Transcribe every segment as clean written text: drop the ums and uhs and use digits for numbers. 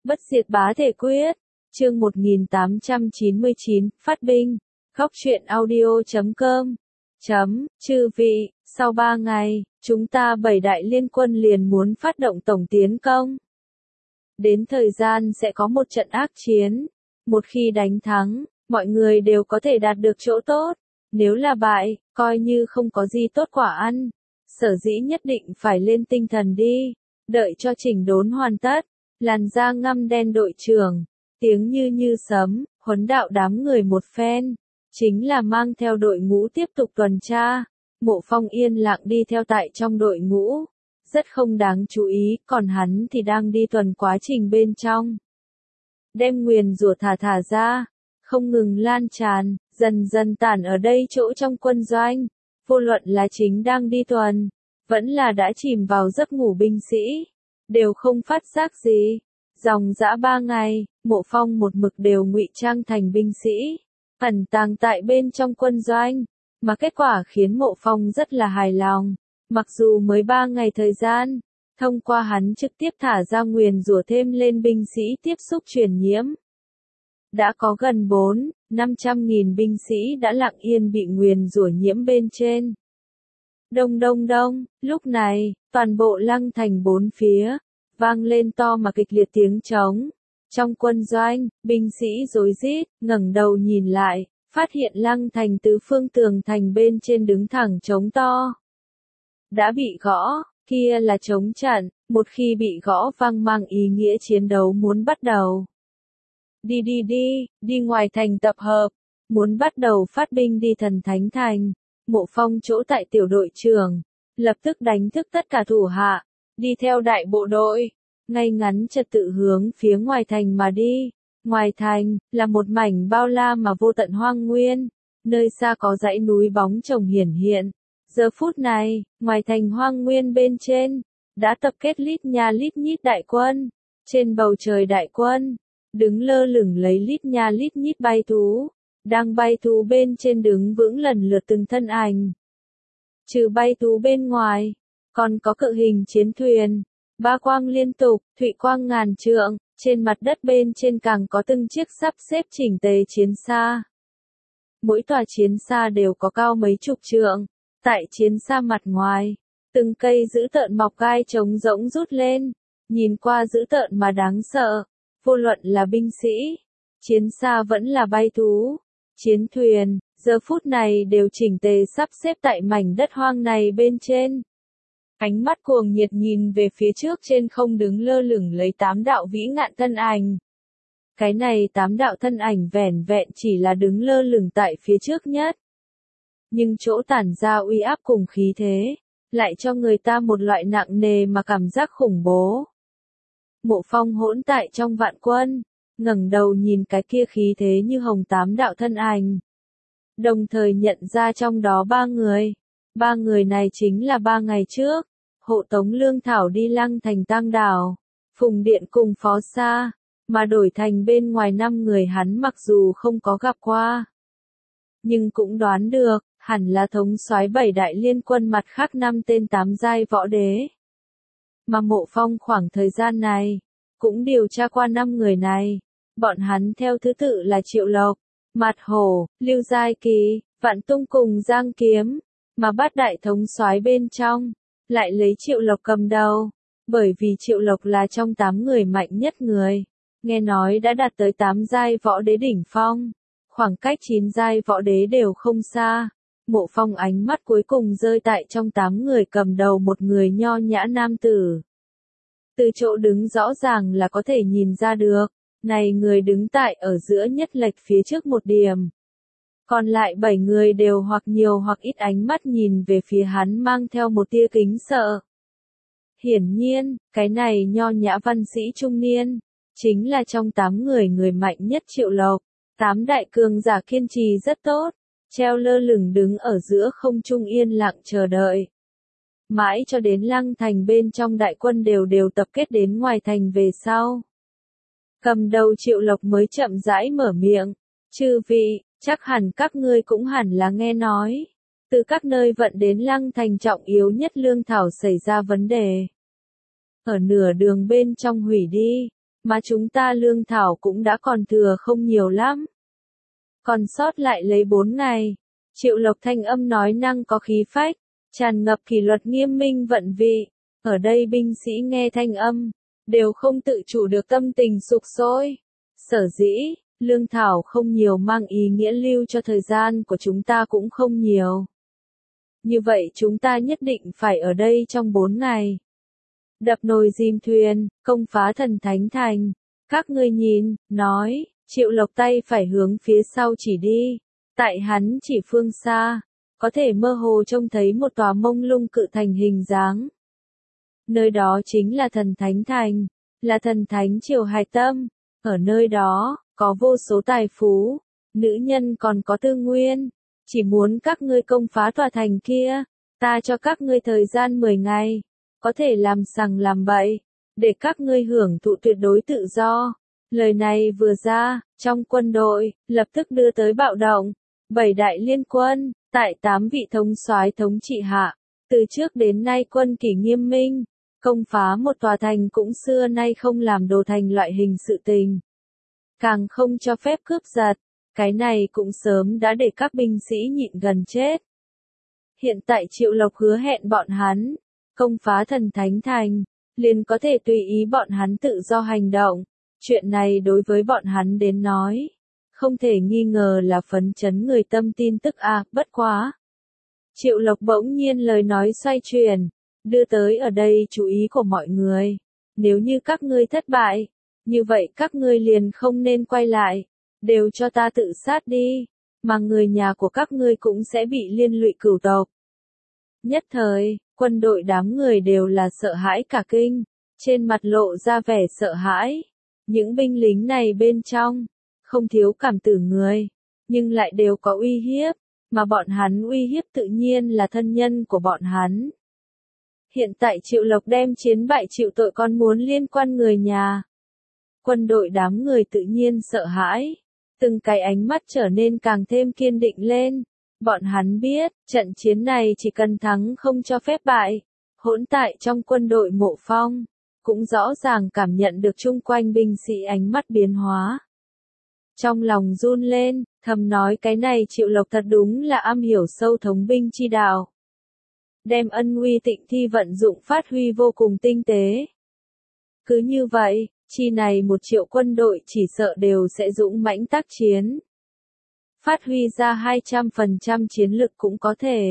Bất diệt bá thể quyết. Chương 1899, phát binh. Góc truyện audio.com. Chư vị, sau 3 ngày, chúng ta 7 đại liên quân liền muốn phát động tổng tiến công. Đến thời gian sẽ có một trận ác chiến. Một khi đánh thắng, mọi người đều có thể đạt được chỗ tốt. Nếu là bại, coi như không có gì tốt quả ăn. Sở dĩ nhất định phải lên tinh thần đi. Đợi cho chỉnh đốn hoàn tất. Làn da ngăm đen đội trưởng. Tiếng như sấm, huấn đạo đám người một phen. Chính là mang theo đội ngũ tiếp tục tuần tra. Mộ Phong yên lặng đi theo tại trong đội ngũ. Rất không đáng chú ý, còn hắn thì đang đi tuần quá trình bên trong. Đem nguyền rủa thả ra, không ngừng lan tràn, dần dần tản ở đây chỗ trong quân doanh. Vô luận là chính đang đi tuần, vẫn là đã chìm vào giấc ngủ binh sĩ, đều không phát giác gì. Dòng dã 3 ngày, Mộ Phong một mực đều ngụy trang thành binh sĩ, ẩn tàng tại bên trong quân doanh, mà kết quả khiến Mộ Phong rất là hài lòng. Mặc dù mới 3 ngày thời gian, thông qua hắn trực tiếp thả ra nguyền rủa thêm lên binh sĩ tiếp xúc truyền nhiễm. Đã có gần 400-500 nghìn binh sĩ đã lặng yên bị nguyền rủa nhiễm bên trên. Đông, lúc này, toàn bộ Lăng Thành bốn phía, vang lên to mà kịch liệt tiếng trống. Trong quân doanh, binh sĩ rối rít, ngẩng đầu nhìn lại, phát hiện Lăng Thành tứ phương tường thành bên trên đứng thẳng trống to. Đã bị gõ, kia là trống trận, một khi bị gõ vang mang ý nghĩa chiến đấu muốn bắt đầu. Đi ngoài thành tập hợp, muốn bắt đầu phát binh đi Thần Thánh Thành. Mộ Phong chỗ tại tiểu đội trưởng, lập tức đánh thức tất cả thủ hạ, đi theo đại bộ đội, ngay ngắn trật tự hướng phía ngoài thành mà đi. Ngoài thành, là một mảnh bao la mà vô tận hoang nguyên, nơi xa có dãy núi bóng chồng hiển hiện. Giờ phút này, ngoài thành hoang nguyên bên trên, đã tập kết lít nha lít nhít đại quân. Trên bầu trời đại quân, đứng lơ lửng lấy lít nha lít nhít bay thú, đang bay thú bên trên đứng vững lần lượt từng thân ảnh. Trừ bay thú bên ngoài, còn có cự hình chiến thuyền, ba quang liên tục, thụy quang ngàn trượng, trên mặt đất bên trên càng có từng chiếc sắp xếp chỉnh tề chiến xa. Mỗi tòa chiến xa đều có cao mấy chục trượng, tại chiến xa mặt ngoài, từng cây dữ tợn mọc gai trống rỗng rút lên, nhìn qua dữ tợn mà đáng sợ. Vô luận là binh sĩ, chiến xa vẫn là bay thú, chiến thuyền, giờ phút này đều chỉnh tề sắp xếp tại mảnh đất hoang này bên trên. Ánh mắt cuồng nhiệt nhìn về phía trước trên không đứng lơ lửng lấy 8 đạo vĩ ngạn thân ảnh. Cái này 8 đạo thân ảnh vẻn vẹn chỉ là đứng lơ lửng tại phía trước nhất. Nhưng chỗ tản ra uy áp cùng khí thế, lại cho người ta một loại nặng nề mà cảm giác khủng bố. Mộ Phong hỗn tại trong vạn quân, ngẩng đầu nhìn cái kia khí thế như hồng 8 đạo thân ảnh. Đồng thời nhận ra trong đó 3 người. 3 người này chính là 3 ngày trước, hộ tống lương thảo đi Lăng Thành Tăng Đảo, Phùng Điện cùng Phó Sa, mà đổi thành bên ngoài 5 người hắn mặc dù không có gặp qua. Nhưng cũng đoán được, hẳn là thống soái 7 đại liên quân mặt khác 5 tên 8 giai võ đế. Mà Mộ Phong khoảng thời gian này, cũng điều tra qua 5 người này. Bọn hắn theo thứ tự là Triệu Lộc, Mạt Hổ, Lưu Giai Kỳ, Vạn Tung cùng Giang Kiếm. Mà bát đại thống soái bên trong, lại lấy Triệu Lộc cầm đầu. Bởi vì Triệu Lộc là trong 8 người mạnh nhất người. Nghe nói đã đạt tới 8 giai võ đế đỉnh phong. Khoảng cách 9 giai võ đế đều không xa. Mộ Phong ánh mắt cuối cùng rơi tại trong 8 người cầm đầu một người nho nhã nam tử. Từ chỗ đứng rõ ràng là có thể nhìn ra được, này người đứng tại ở giữa nhất lệch phía trước một điểm. Còn lại 7 người đều hoặc nhiều hoặc ít ánh mắt nhìn về phía hắn mang theo một tia kính sợ. Hiển nhiên, cái này nho nhã văn sĩ trung niên, chính là trong 8 người người mạnh nhất Triệu Lộc. 8 đại cường giả kiên trì rất tốt, treo lơ lửng đứng ở giữa không trung yên lặng chờ đợi. Mãi cho đến Lăng Thành bên trong đại quân đều tập kết đến ngoài thành về sau. Cầm đầu Triệu Lộc mới chậm rãi mở miệng. Chư vị, chắc hẳn các ngươi cũng hẳn là nghe nói. Từ các nơi vận đến Lăng Thành trọng yếu nhất lương thảo xảy ra vấn đề. Ở nửa đường bên trong hủy đi, mà chúng ta lương thảo cũng đã còn thừa không nhiều lắm. Còn sót lại lấy 4 ngày. Triệu Lộc thanh âm nói năng có khí phách, tràn ngập kỷ luật nghiêm minh vận vị. Ở đây binh sĩ nghe thanh âm, đều không tự chủ được tâm tình sục sôi. Sở dĩ, lương thảo không nhiều mang ý nghĩa lưu cho thời gian của chúng ta cũng không nhiều. Như vậy chúng ta nhất định phải ở đây trong 4 ngày. Đập nồi dìm thuyền, công phá thần thánh thành. Các ngươi nhìn, nói, Triệu Lộc tay phải hướng phía sau chỉ đi. Tại hắn chỉ phương xa, có thể mơ hồ trông thấy một tòa mông lung cự thành hình dáng. Nơi đó chính là thần thánh thành, là thần thánh triều hài tâm. Ở nơi đó, có vô số tài phú, nữ nhân còn có tư nguyên. Chỉ muốn các ngươi công phá tòa thành kia, ta cho các ngươi thời gian 10 ngày, có thể làm sằng làm bậy, để các ngươi hưởng thụ tuyệt đối tự do. Lời này vừa ra, trong quân đội, lập tức đưa tới bạo động. 7 đại liên quân, tại 8 vị thống soái thống trị hạ, từ trước đến nay quân kỷ nghiêm minh, công phá một tòa thành cũng xưa nay không làm đồ thành loại hình sự tình. Càng không cho phép cướp giật, cái này cũng sớm đã để các binh sĩ nhịn gần chết. Hiện tại Triệu Lộc hứa hẹn bọn hắn, công phá thần thánh thành, liền có thể tùy ý bọn hắn tự do hành động. Chuyện này đối với bọn hắn đến nói, không thể nghi ngờ là phấn chấn người tâm tin tức bất quá. Triệu Lộc bỗng nhiên lời nói xoay chuyển, đưa tới ở đây chú ý của mọi người. Nếu như các ngươi thất bại, như vậy các ngươi liền không nên quay lại, đều cho ta tự sát đi, mà người nhà của các ngươi cũng sẽ bị liên lụy cửu tộc. Nhất thời, quân đội đám người đều là sợ hãi cả kinh, trên mặt lộ ra vẻ sợ hãi. Những binh lính này bên trong, không thiếu cảm tử người, nhưng lại đều có uy hiếp, mà bọn hắn uy hiếp tự nhiên là thân nhân của bọn hắn. Hiện tại Triệu Lộc đem chiến bại chịu tội còn muốn liên quan người nhà. Quân đội đám người tự nhiên sợ hãi, từng cái ánh mắt trở nên càng thêm kiên định lên. Bọn hắn biết, trận chiến này chỉ cần thắng không cho phép bại. Hỗn tại trong quân đội Mộ Phong, cũng rõ ràng cảm nhận được chung quanh binh sĩ ánh mắt biến hóa. Trong lòng run lên, thầm nói cái này Triệu Lộc thật đúng là am hiểu sâu thống binh chi đạo. Đem ân uy tịnh thi vận dụng phát huy vô cùng tinh tế. Cứ như vậy, chi này 1 triệu quân đội chỉ sợ đều sẽ dũng mãnh tác chiến. Phát huy ra 200% chiến lực cũng có thể.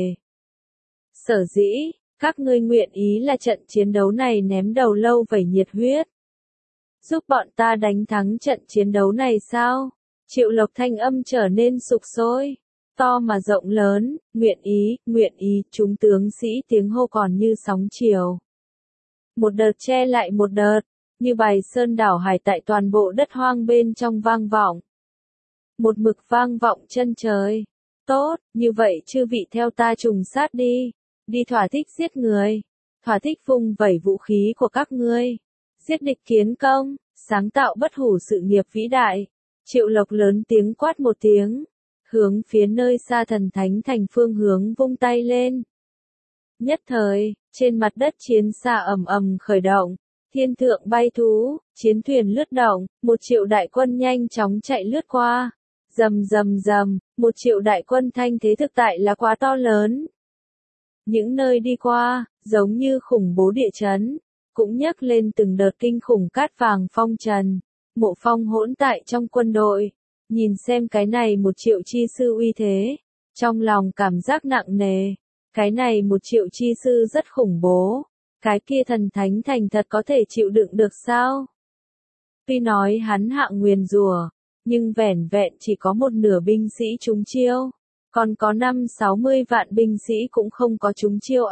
Sở dĩ, các ngươi nguyện ý là trận chiến đấu này ném đầu lâu vẩy nhiệt huyết. Giúp bọn ta đánh thắng trận chiến đấu này sao? Triệu Lộc thanh âm trở nên sục sôi, to mà rộng lớn, nguyện ý, chúng tướng sĩ tiếng hô còn như sóng chiều. Một đợt che lại một đợt, như bài sơn đảo hải tại toàn bộ đất hoang bên trong vang vọng. Một mực vang vọng chân trời. Tốt, như vậy chư vị theo ta trùng sát đi. Đi thỏa thích giết người. Thỏa thích vung vẩy vũ khí của các ngươi. Giết địch kiến công, sáng tạo bất hủ sự nghiệp vĩ đại. Triệu Lộc lớn tiếng quát một tiếng. Hướng phía nơi xa thần thánh thành phương hướng vung tay lên. Nhất thời, trên mặt đất chiến xa ầm ầm khởi động. Thiên thượng bay thú, chiến thuyền lướt động, 1 triệu đại quân nhanh chóng chạy lướt qua. Rầm rầm rầm, 1 triệu đại quân thanh thế thực tại là quá to lớn. Những nơi đi qua, giống như khủng bố địa chấn, cũng nhấc lên từng đợt kinh khủng cát vàng phong trần. Mộ Phong hỗn tại trong quân đội, nhìn xem cái này 1 triệu chi sư uy thế, trong lòng cảm giác nặng nề. Cái này 1 triệu chi sư rất khủng bố. Cái kia thần thánh thành thật có thể chịu đựng được sao? Tuy nói hắn hạ nguyền rủa, nhưng vẻn vẹn chỉ có 1/2 binh sĩ trúng chiêu, còn có 50-60 vạn binh sĩ cũng không có trúng chiêu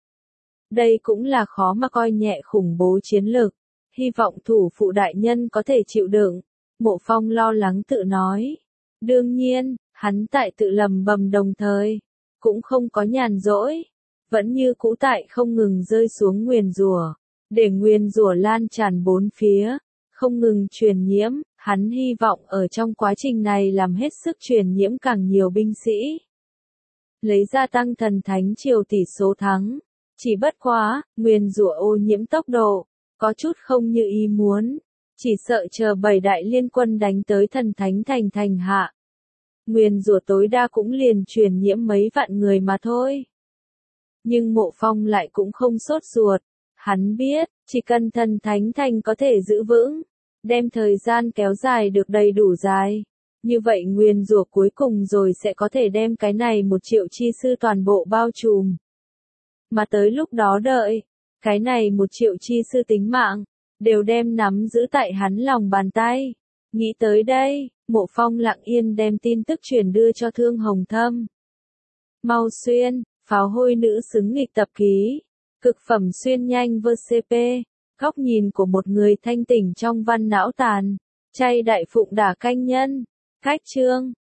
Đây cũng là khó mà coi nhẹ khủng bố chiến lực, hy vọng thủ phụ đại nhân có thể chịu đựng. Mộ Phong lo lắng tự nói. Đương nhiên, hắn tại tự lầm bầm đồng thời, cũng không có nhàn rỗi. Vẫn như cũ tại không ngừng rơi xuống nguyền rủa, để nguyền rủa lan tràn bốn phía, không ngừng truyền nhiễm, hắn hy vọng ở trong quá trình này làm hết sức truyền nhiễm càng nhiều binh sĩ. Lấy ra tăng thần thánh triều tỷ số thắng, chỉ bất quá, nguyền rủa ô nhiễm tốc độ, có chút không như ý muốn, chỉ sợ chờ 7 đại liên quân đánh tới thần thánh thành thành hạ. Nguyền rủa tối đa cũng liền truyền nhiễm mấy vạn người mà thôi. Nhưng Mộ Phong lại cũng không sốt ruột, hắn biết, chỉ cần thần thánh thành có thể giữ vững, đem thời gian kéo dài được đầy đủ dài. Như vậy nguyền rủa cuối cùng rồi sẽ có thể đem cái này 1 triệu chi sư toàn bộ bao trùm. Mà tới lúc đó đợi, cái này 1 triệu chi sư tính mạng, đều đem nắm giữ tại hắn lòng bàn tay. Nghĩ tới đây, Mộ Phong lặng yên đem tin tức truyền đưa cho Thương Hồng Thâm. Mau xuyên, pháo hôi nữ xứng nghịch tập ký. Cực phẩm xuyên nhanh VCP, góc nhìn của một người thanh tỉnh trong văn não tàn. Chay đại phụng đả canh nhân. Cách chương